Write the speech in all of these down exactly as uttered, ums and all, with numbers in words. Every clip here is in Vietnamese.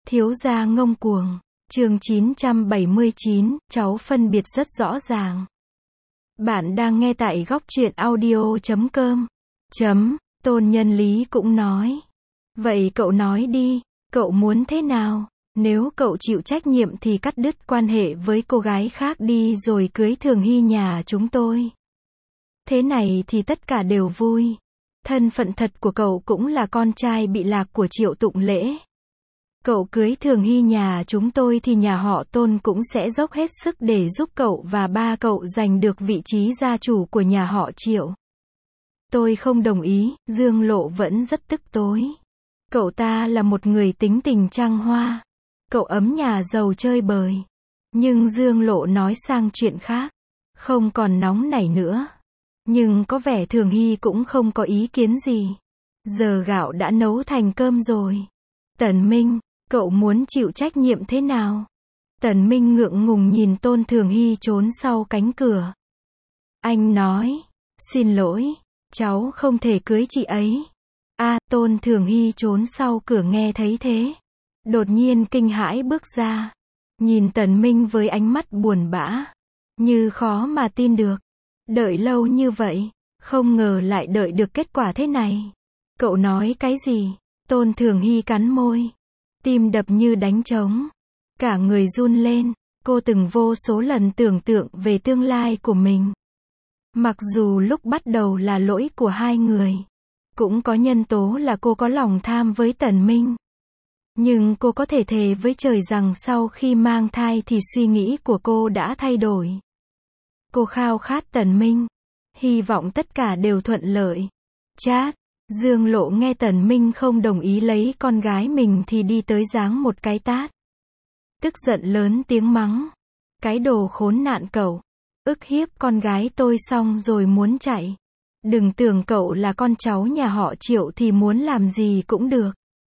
Thiếu gia ngông cuồng. Chương chín trăm bảy mươi chín, cháu phân biệt rất rõ ràng. Bạn đang nghe tại góc truyện audio chấm com. Chấm, Tôn Nhân Lý cũng nói. Vậy cậu nói đi, cậu muốn thế nào? Nếu cậu chịu trách nhiệm thì cắt đứt quan hệ với cô gái khác đi rồi cưới Thường Hy nhà chúng tôi. Thế này thì tất cả đều vui. Thân phận thật của cậu cũng là con trai bị lạc của Triệu Tụng Lễ. Cậu cưới Thường Hy nhà chúng tôi thì nhà họ Tôn cũng sẽ dốc hết sức để giúp cậu và ba cậu giành được vị trí gia chủ của nhà họ Triệu. Tôi không đồng ý, Dương Lộ vẫn rất tức tối. Cậu ta là một người tính tình trăng hoa. Cậu ấm nhà giàu chơi bời. Nhưng Dương Lộ nói sang chuyện khác. Không còn nóng nảy nữa. Nhưng có vẻ Thường Hy cũng không có ý kiến gì. Giờ gạo đã nấu thành cơm rồi. Tần Minh, cậu muốn chịu trách nhiệm thế nào? Tần Minh ngượng ngùng nhìn Tôn Thường Hy trốn sau cánh cửa. Anh nói, xin lỗi, cháu không thể cưới chị ấy. A, Tôn Thường Hy trốn sau cửa nghe thấy thế. Đột nhiên kinh hãi bước ra. Nhìn Tần Minh với ánh mắt buồn bã. Như khó mà tin được. Đợi lâu như vậy, không ngờ lại đợi được kết quả thế này. Cậu nói cái gì? Tôn Thường Hy cắn môi. Tim đập như đánh trống. Cả người run lên. Cô từng vô số lần tưởng tượng về tương lai của mình. Mặc dù lúc bắt đầu là lỗi của hai người. Cũng có nhân tố là cô có lòng tham với Tần Minh. Nhưng cô có thể thề với trời rằng sau khi mang thai thì suy nghĩ của cô đã thay đổi. Cô khao khát Tần Minh. Hy vọng tất cả đều thuận lợi. Chát. Dương Lộ nghe Tần Minh không đồng ý lấy con gái mình thì đi tới giáng một cái tát. Tức giận lớn tiếng mắng. Cái đồ khốn nạn cậu. Ức hiếp con gái tôi xong rồi muốn chạy. Đừng tưởng cậu là con cháu nhà họ Triệu thì muốn làm gì cũng được.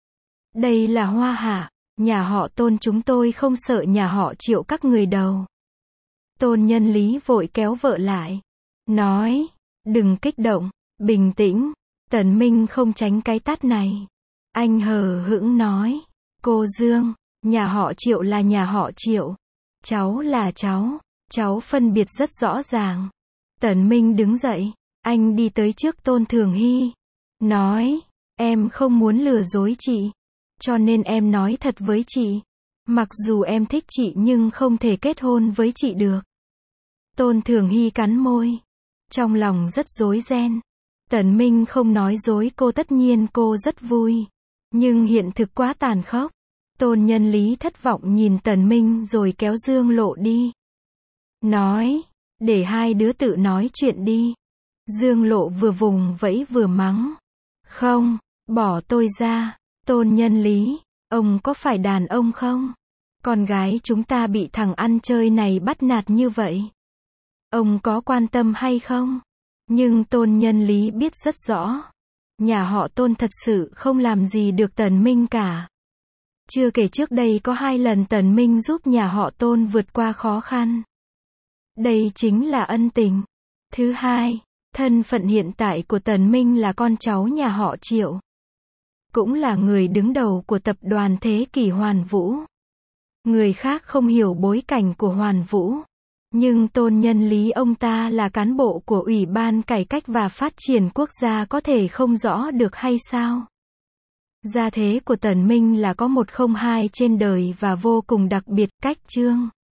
Đây là Hoa Hạ. Nhà họ Tôn chúng tôi không sợ nhà họ Triệu các người đâu. Tôn Nhân Lý vội kéo vợ lại. Nói. Đừng kích động. Bình tĩnh. Tần Minh không tránh cái tát này. Anh hờ hững nói. Cô Dương. Nhà họ Triệu là nhà họ Triệu. Cháu là cháu. Cháu phân biệt rất rõ ràng. Tần Minh đứng dậy. Anh đi tới trước Tôn Thường Hy. Nói. Em không muốn lừa dối chị. Cho nên em nói thật với chị. Mặc dù em thích chị nhưng không thể kết hôn với chị được. Tôn Thường Hy cắn môi. Trong lòng rất rối ren. Tần Minh không nói dối cô, tất nhiên cô rất vui. Nhưng hiện thực quá tàn khốc. Tôn Nhân Lý thất vọng nhìn Tần Minh rồi kéo Dương Lộ đi. Nói. Để hai đứa tự nói chuyện đi. Dương Lộ vừa vùng vẫy vừa mắng. Không, bỏ tôi ra. Tôn Nhân Lý, ông có phải đàn ông không? Con gái chúng ta bị thằng ăn chơi này bắt nạt như vậy. Ông có quan tâm hay không? Nhưng Tôn Nhân Lý biết rất rõ. Nhà họ Tôn thật sự không làm gì được Tần Minh cả. Chưa kể trước đây có hai lần Tần Minh giúp nhà họ Tôn vượt qua khó khăn. Đây chính là ân tình. Thứ hai, thân phận hiện tại của Tần Minh là con cháu nhà họ Triệu. Cũng là người đứng đầu của tập đoàn Thế Kỷ Hoàn Vũ. Người khác không hiểu bối cảnh của Hoàn Vũ. Nhưng Tôn Nhân Lý ông ta là cán bộ của Ủy ban Cải cách và Phát triển Quốc gia, có thể không rõ được hay sao? Gia thế của Tần Minh là có một không hai trên đời và vô cùng đặc biệt. Cách chương